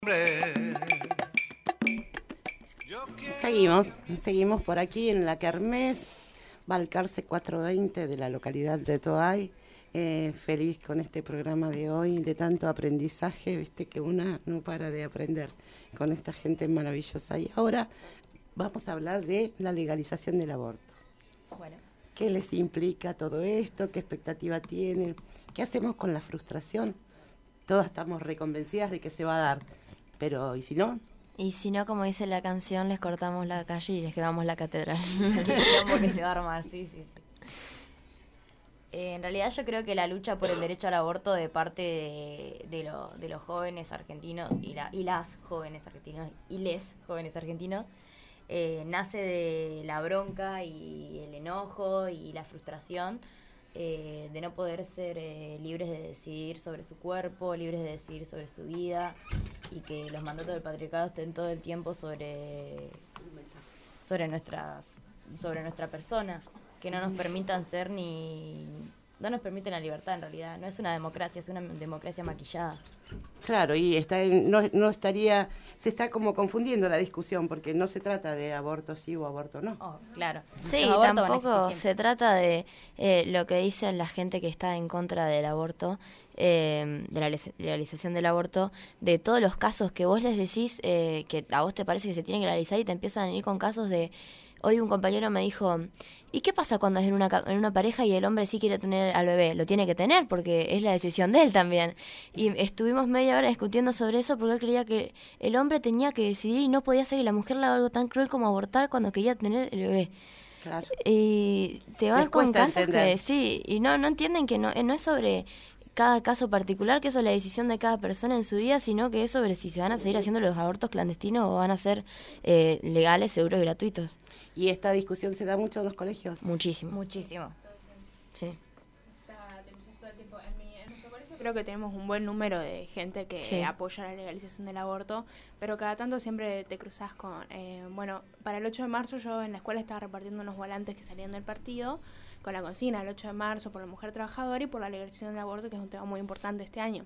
Seguimos por aquí en la Kermés, Balcarce 420 de la localidad de Toay. Feliz con este programa de hoy, de tanto aprendizaje, viste que una no para de aprender con esta gente maravillosa. Y ahora vamos a hablar de la legalización del aborto. Bueno. ¿Qué les implica todo esto? ¿Qué expectativa tienen? ¿Qué hacemos con la frustración? Todas estamos reconvencidas de que se va a dar, pero ¿y si no? Y si no, como dice la canción, les cortamos la calle y les quemamos la catedral. Que se va a armar, sí. En realidad yo creo que la lucha por el derecho al aborto de parte de los jóvenes argentinos y las jóvenes argentinos y les jóvenes argentinos nace de la bronca y el enojo y la frustración de no poder ser libres de decidir sobre su cuerpo, libres de decidir sobre su vida, y que los mandatos del patriarcado estén todo el tiempo sobre nuestra persona, que no nos permitan ser no nos permiten la libertad. En realidad no es una democracia, es una democracia maquillada. Claro, y se está como confundiendo la discusión, porque no se trata de aborto sí o aborto no. Oh, claro. Sí, tampoco se trata de lo que dicen la gente que está en contra del aborto, de la legalización del aborto, de todos los casos que vos les decís que a vos te parece que se tiene que legalizar y te empiezan a ir con casos de... Hoy un compañero me dijo, ¿y qué pasa cuando es en una pareja y el hombre sí quiere tener al bebé? Lo tiene que tener porque es la decisión de él también. Y estuvimos media hora discutiendo sobre eso porque él creía que el hombre tenía que decidir y no podía hacer que la mujer le haga algo tan cruel como abortar cuando quería tener el bebé. Claro. Y te van con casos entender. que sí, y no entienden que no es sobre cada caso particular, que eso es la decisión de cada persona en su vida, sino que es sobre si se van a seguir haciendo los abortos clandestinos o van a ser legales, seguros y gratuitos. ¿Y esta discusión se da mucho en los colegios? Muchísimo. Sí. En nuestro colegio creo que tenemos un buen número de gente que apoya la legalización del aborto, pero cada tanto siempre te cruzas con... para el 8 de marzo yo en la escuela estaba repartiendo unos volantes que salían del partido con la consigna el 8 de marzo por la mujer trabajadora y por la legalización del aborto, que es un tema muy importante este año.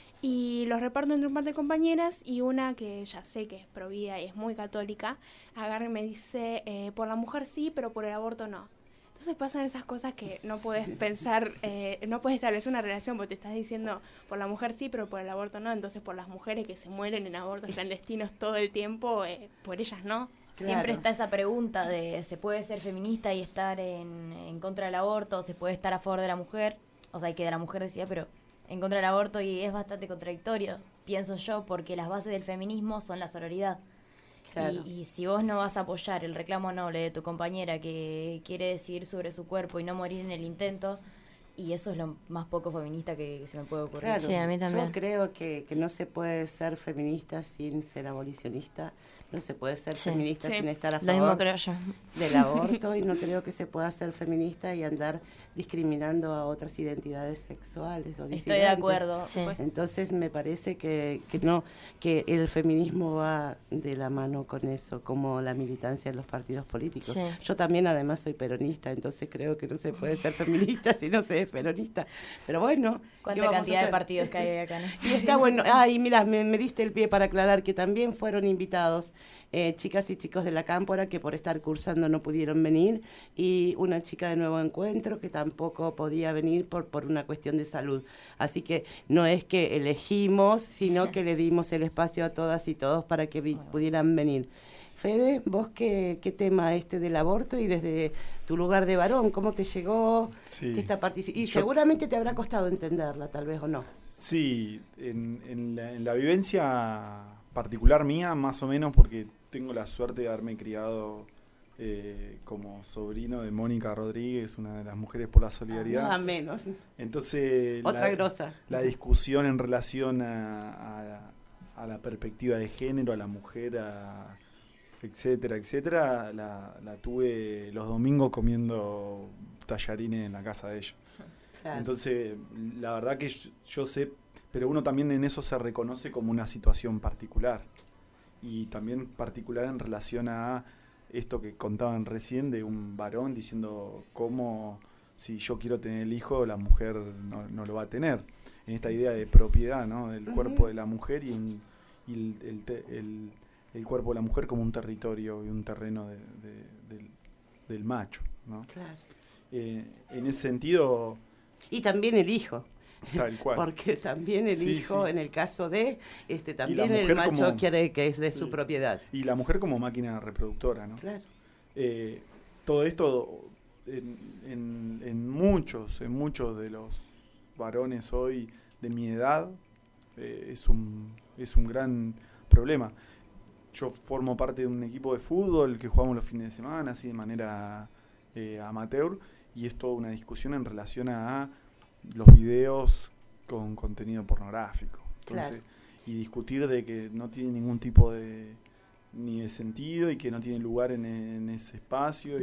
Y los reparto entre un par de compañeras, y una que ya sé que es provida y es muy católica, agarra y me dice, por la mujer sí, pero por el aborto no. Entonces pasan esas cosas que no puedes pensar, no puedes establecer una relación, porque te estás diciendo, por la mujer sí, pero por el aborto no. Entonces por las mujeres que se mueren en abortos clandestinos todo el tiempo, por ellas no. Claro. Siempre está esa pregunta de ¿se puede ser feminista y estar en contra del aborto? ¿O se puede estar a favor de la mujer? O sea, que de la mujer decía, pero en contra del aborto, y es bastante contradictorio, pienso yo, porque las bases del feminismo son la sororidad. Claro. Y si vos no vas a apoyar el reclamo noble de tu compañera que quiere decidir sobre su cuerpo y no morir en el intento, y eso es lo más poco feminista que se me puede ocurrir. Claro, sí, a mí también. Yo creo que no se puede ser feminista sin ser abolicionista, no se puede ser feminista sin estar a favor del aborto, y no creo que se pueda ser feminista y andar discriminando a otras identidades sexuales o disidentes. Estoy de acuerdo. Sí. Entonces me parece que el feminismo va de la mano con eso, como la militancia en los partidos políticos. Sí. Yo también además soy peronista, entonces creo que no se puede ser feminista si no se es peronista. Pero bueno, ¿cuánta cantidad de partidos que hay acá, no? Y está bueno. Y mira, me diste el pie para aclarar que también fueron invitados chicas y chicos de la Cámpora que por estar cursando no pudieron venir, y una chica de Nuevo Encuentro que tampoco podía venir por una cuestión de salud. Así que no es que elegimos, sino que le dimos el espacio a todas y todos para que pudieran venir. Fede, vos qué tema del aborto, y desde tu lugar de varón, ¿cómo te llegó esta participación? Y seguramente te habrá costado entenderla, tal vez, o no. Sí, en la vivencia particular mía, más o menos, porque tengo la suerte de haberme criado como sobrino de Mónica Rodríguez, una de las Mujeres por la Solidaridad. Nada menos. Entonces, otra grosa. La discusión en relación a la perspectiva de género, a la mujer, etcétera, la tuve los domingos comiendo tallarines en la casa de ella. Claro. Entonces, la verdad que yo sé, pero uno también en eso se reconoce como una situación particular, y también particular en relación a esto que contaban recién de un varón diciendo cómo, si yo quiero tener el hijo, la mujer no lo va a tener, en esta idea de propiedad, ¿no?, del cuerpo de la mujer, y y el cuerpo de la mujer como un territorio y un terreno del macho, ¿no? Claro. En ese sentido... Y también el hijo. Tal cual. Porque también el hijo, en el caso de, también el macho como, quiere que es de su propiedad. Y la mujer como máquina reproductora, ¿no? Claro. Todo esto en muchos de los varones hoy de mi edad es un gran problema. Yo formo parte de un equipo de fútbol que jugamos los fines de semana, así de manera amateur, y es toda una discusión en relación a los videos con contenido pornográfico. Entonces, claro. Y discutir de que no tiene ningún tipo ni de sentido y que no tiene lugar en ese espacio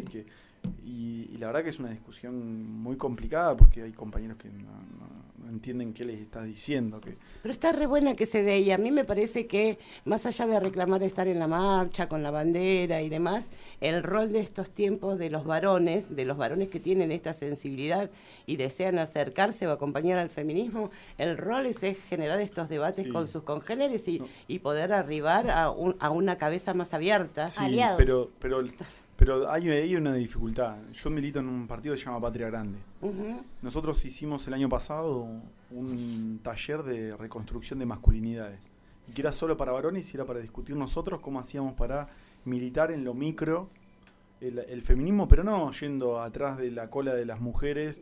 y la verdad que es una discusión muy complicada porque hay compañeros que no entienden qué les está diciendo. Pero está re buena que se dé, y a mí me parece que más allá de reclamar estar en la marcha con la bandera y demás, el rol de estos tiempos de los varones que tienen esta sensibilidad y desean acercarse o acompañar al feminismo, el rol es generar estos debates con sus congéneres y poder arribar a una cabeza más abierta. Sí, aliados. Pero hay una dificultad. Yo milito en un partido que se llama Patria Grande. Uh-huh. Nosotros hicimos el año pasado un taller de reconstrucción de masculinidades. Y que era solo para varones y era para discutir nosotros cómo hacíamos para militar en lo micro el feminismo, pero no yendo atrás de la cola de las mujeres.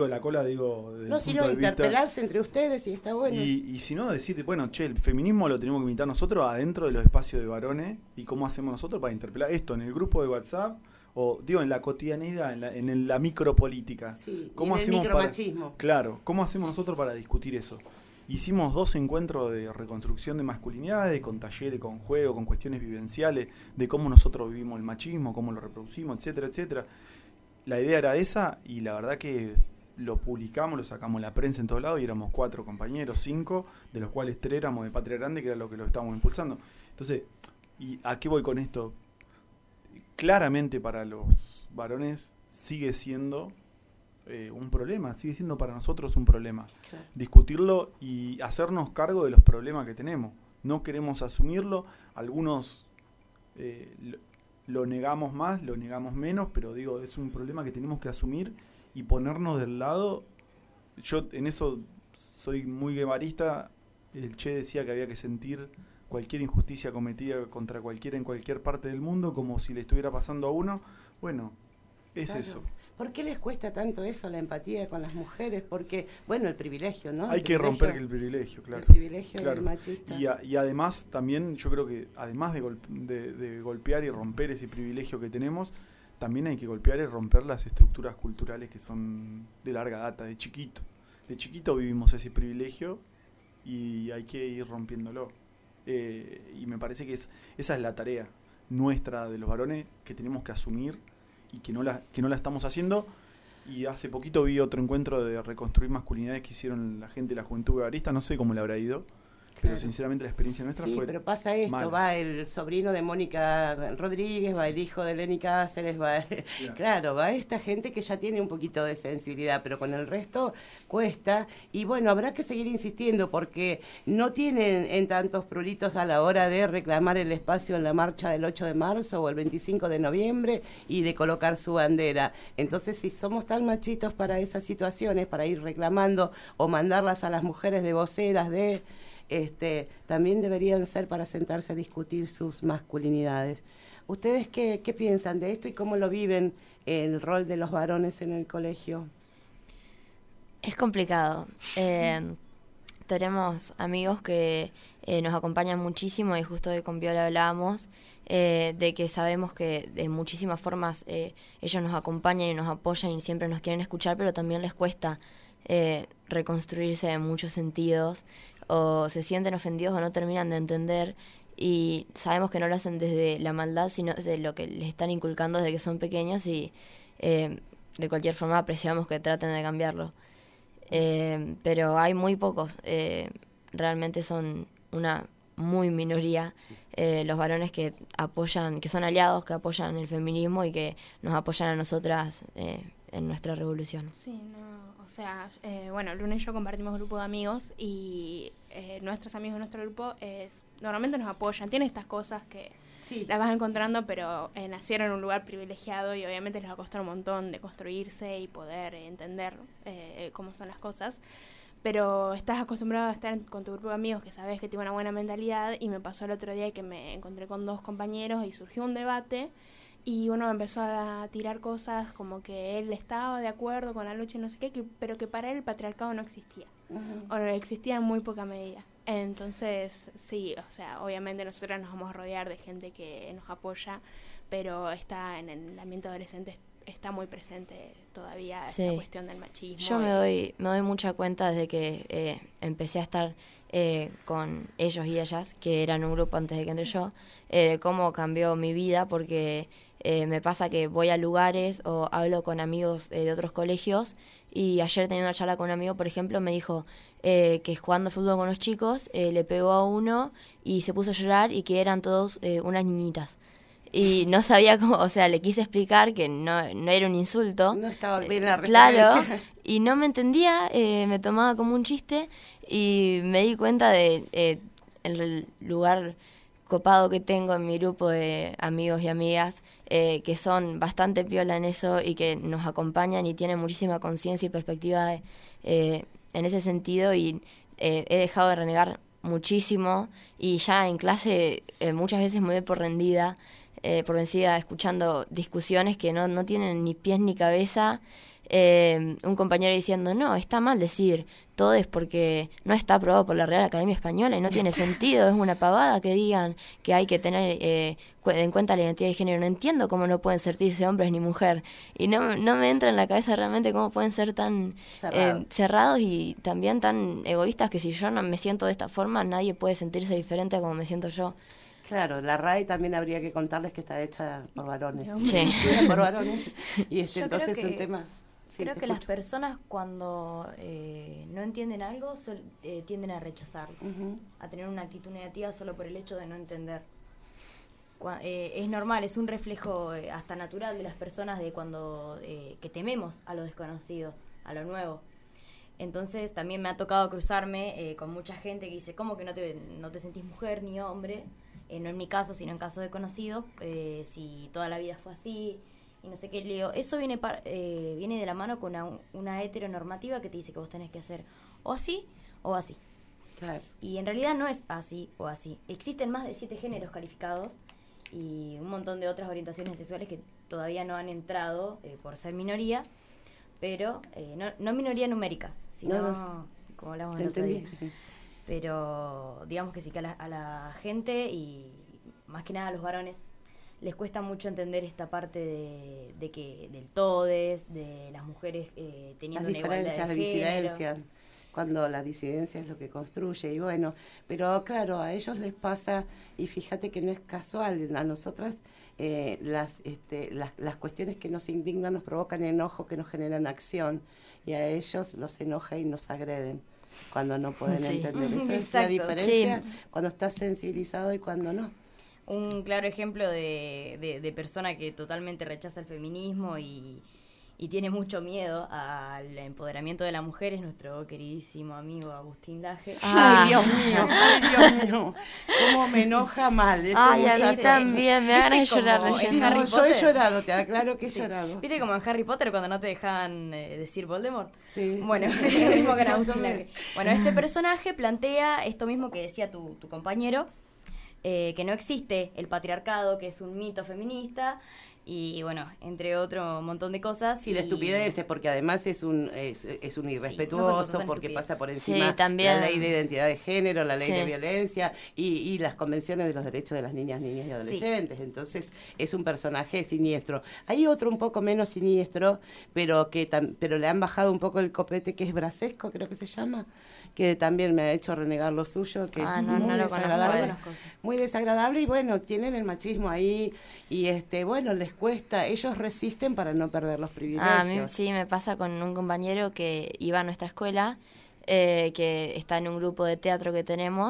No, sino interpelarse entre ustedes y está bueno. Y si no, decir, bueno, el feminismo lo tenemos que militar nosotros adentro de los espacios de varones y cómo hacemos nosotros para interpelar esto en el grupo de WhatsApp o, en la cotidianidad, en la micropolítica. Sí, ¿Cómo y en el micromachismo. Claro, ¿cómo hacemos nosotros para discutir eso? Hicimos 2 encuentros de reconstrucción de masculinidades, con talleres, con juegos, con cuestiones vivenciales, de cómo nosotros vivimos el machismo, cómo lo reproducimos, etcétera, etcétera. La idea era esa y la verdad que lo publicamos, lo sacamos en la prensa en todos lados y éramos 4 compañeros, 5, de los cuales 3 éramos de Patria Grande, que era lo que lo estábamos impulsando. Entonces, ¿y a qué voy con esto? Claramente para los varones sigue siendo... un problema, sigue siendo para nosotros un problema. Claro. Discutirlo y hacernos cargo de los problemas que tenemos. No queremos asumirlo, algunos lo negamos más, lo negamos menos, pero es un problema que tenemos que asumir y ponernos del lado. Yo en eso soy muy guevarista. El Che decía que había que sentir cualquier injusticia cometida contra cualquiera en cualquier parte del mundo como si le estuviera pasando a uno. Bueno, es claro. Eso. ¿Por qué les cuesta tanto eso, la empatía con las mujeres? Porque, el privilegio, ¿no? Hay que romper el privilegio, claro. El privilegio del machista. Y además, también, yo creo que además de golpear y romper ese privilegio que tenemos, también hay que golpear y romper las estructuras culturales que son de larga data, de chiquito. De chiquito vivimos ese privilegio y hay que ir rompiéndolo. Y me parece que esa es la tarea nuestra de los varones que tenemos que asumir y que no la estamos haciendo. Y hace poquito vi otro encuentro de reconstruir masculinidades que hicieron la gente de la Juventud Guevarista, no sé cómo le habrá ido, pero sinceramente la experiencia nuestra fue pero pasa esto, mala. Va el sobrino de Mónica Rodríguez, va el hijo de Lenny Cáceres, claro, va esta gente que ya tiene un poquito de sensibilidad, pero con el resto cuesta, y habrá que seguir insistiendo porque no tienen en tantos pruritos a la hora de reclamar el espacio en la marcha del 8 de marzo o el 25 de noviembre y de colocar su bandera. Entonces, si somos tan machitos para esas situaciones, para ir reclamando o mandarlas a las mujeres de voceras también deberían ser para sentarse a discutir sus masculinidades. ¿Ustedes qué piensan de esto y cómo lo viven el rol de los varones en el colegio? Es complicado. Tenemos amigos que nos acompañan muchísimo y justo hoy con Viola hablábamos de que sabemos que de muchísimas formas ellos nos acompañan y nos apoyan y siempre nos quieren escuchar, pero también les cuesta reconstruirse en muchos sentidos, o se sienten ofendidos o no terminan de entender, y sabemos que no lo hacen desde la maldad, sino desde lo que les están inculcando desde que son pequeños, y de cualquier forma apreciamos que traten de cambiarlo. Pero hay muy pocos, realmente son una muy minoría los varones que apoyan, que son aliados, que apoyan el feminismo y que nos apoyan a nosotras en nuestra revolución. Sí, no, o sea, Luna y yo compartimos grupo de amigos y nuestros amigos de nuestro grupo normalmente nos apoyan. Tienen estas cosas que sí, las vas encontrando, pero nacieron en un lugar privilegiado y obviamente les va a costar un montón de construirse y poder entender cómo son las cosas. Pero estás acostumbrado a estar con tu grupo de amigos que sabes que tiene una buena mentalidad, y me pasó el otro día que me encontré con 2 compañeros y surgió un debate y uno empezó a tirar cosas como que él estaba de acuerdo con la lucha y no sé qué, pero que para él el patriarcado no existía, o no existía en muy poca medida. Entonces, sí, o sea, obviamente nosotros nos vamos a rodear de gente que nos apoya, pero está en el ambiente adolescente, está muy presente todavía esta cuestión del machismo. Yo me doy mucha cuenta desde que empecé a estar con ellos y ellas, que eran un grupo antes de que entre yo, de cómo cambió mi vida, porque me pasa que voy a lugares o hablo con amigos de otros colegios, y ayer tenía una charla con un amigo, por ejemplo, me dijo que jugando fútbol con los chicos le pegó a uno y se puso a llorar, y que eran todos unas niñitas. Y no sabía cómo, o sea, le quise explicar que no era un insulto. No estaba bien la referencia. Claro, y no me entendía, me tomaba como un chiste, y me di cuenta de el lugar copado que tengo en mi grupo de amigos y amigas, que son bastante piola en eso y que nos acompañan y tienen muchísima conciencia y perspectiva en ese sentido, y he dejado de renegar muchísimo, y ya en clase muchas veces me doy por vencida escuchando discusiones que no tienen ni pies ni cabeza. Un compañero diciendo, no, está mal decir todo es porque no está aprobado por la Real Academia Española y no tiene sentido, es una pavada que digan que hay que tener en cuenta la identidad de género. No entiendo cómo no pueden sentirse hombres ni mujer, y no me entra en la cabeza realmente cómo pueden ser tan cerrados y también tan egoístas, que si yo no me siento de esta forma, nadie puede sentirse diferente a como me siento yo. Claro, la RAE también habría que contarles que está hecha por varones. Sí. Por varones. Y entonces es un tema. Sí, creo que las personas cuando no entienden algo tienden a rechazarlo, a tener una actitud negativa solo por el hecho de no entender. Es normal, es un reflejo hasta natural de las personas de cuando que tememos a lo desconocido, a lo nuevo. Entonces también me ha tocado cruzarme con mucha gente que dice, ¿cómo que no te sentís mujer ni hombre? No en mi caso, sino en caso de conocidos, si toda la vida fue así, y no sé qué. Le digo, eso viene de la mano con una heteronormativa que te dice que vos tenés que hacer o así o así. Claro. Y en realidad no es así o así. Existen más de 7 géneros calificados y un montón de otras orientaciones sexuales que todavía no han entrado por ser minoría, pero no minoría numérica, sino como hablamos el otro día. Pero digamos que sí, que a la gente, y más que nada a los varones, les cuesta mucho entender esta parte de que del todes, de las mujeres teniendo una igualdad de género. Las disidencias, cuando la disidencia es lo que construye, y bueno, pero claro, a ellos les pasa, y fíjate que no es casual, a nosotras las cuestiones que nos indignan nos provocan enojo, que nos generan acción, y a ellos los enoja y nos agreden cuando no pueden entender. Esa es la diferencia, cuando estás sensibilizado y cuando no. Un claro ejemplo de persona que totalmente rechaza el feminismo y tiene mucho miedo al empoderamiento de la mujer es nuestro queridísimo amigo Agustín Laje. Ay, Dios mío, cómo me enoja mal ese muchacho. A mí también, me da ganas de llorar. Yo he llorado, te aclaro que he llorado. ¿Viste como en Harry Potter cuando no te dejaban decir Voldemort? Sí. Bueno, es lo mismo que Agustín Laje. Bueno, este personaje plantea esto mismo que decía tu compañero, que no existe el patriarcado, que es un mito feminista, y bueno, entre otro montón de cosas. Sí, de estupideces, porque además es un irrespetuoso, porque pasa por encima también la ley de identidad de género, la ley de violencia y las convenciones de los derechos de las niñas, niños y adolescentes. Entonces es un personaje siniestro. Hay otro un poco menos siniestro, pero le han bajado un poco el copete, que es Brasesco, creo que se llama, que también me ha hecho renegar lo suyo, que es muy desagradable. Muy desagradable, y bueno, tienen el machismo ahí, y bueno, les cuesta, ellos resisten para no perder los privilegios. A mí sí me pasa con un compañero que iba a nuestra escuela, que está en un grupo de teatro que tenemos,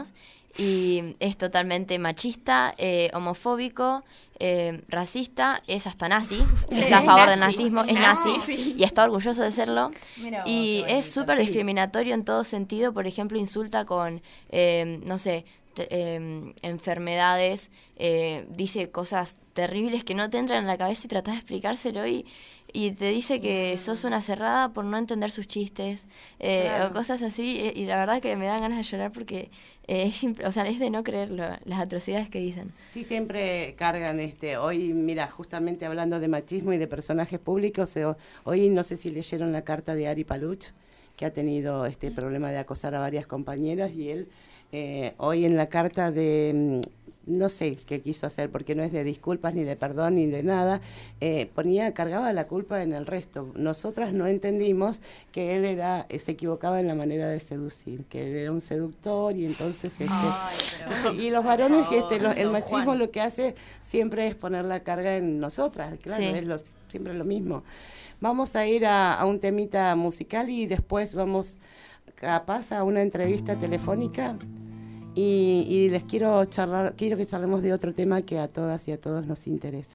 y es totalmente machista, homofóbico, racista, es hasta nazi, está a favor del nazismo, es nazi y está orgulloso de serlo. Y es súper discriminatorio en todo sentido. Por ejemplo, insulta con, no sé, enfermedades, dice cosas terribles que no te entran en la cabeza y tratás de explicárselo y te dice que sos una cerrada por no entender sus chistes, o cosas así, y la verdad que me dan ganas de llorar porque es de no creer las atrocidades que dicen. Sí, siempre cargan hoy, mira, justamente hablando de machismo y de personajes públicos, hoy no sé si leyeron la carta de Ari Paluch, que ha tenido este problema de acosar a varias compañeras, y él hoy en la carta de, no sé qué quiso hacer, porque no es de disculpas, ni de perdón, ni de nada, cargaba la culpa en el resto. Nosotras no entendimos que él se equivocaba en la manera de seducir, que él era un seductor, y entonces y los varones, el machismo Juan, lo que hace siempre es poner la carga en nosotras, claro, sí. Siempre lo mismo. Vamos a ir a un temita musical y después vamos capaz a una entrevista telefónica y les quiero que charlemos de otro tema que a todas y a todos nos interesa.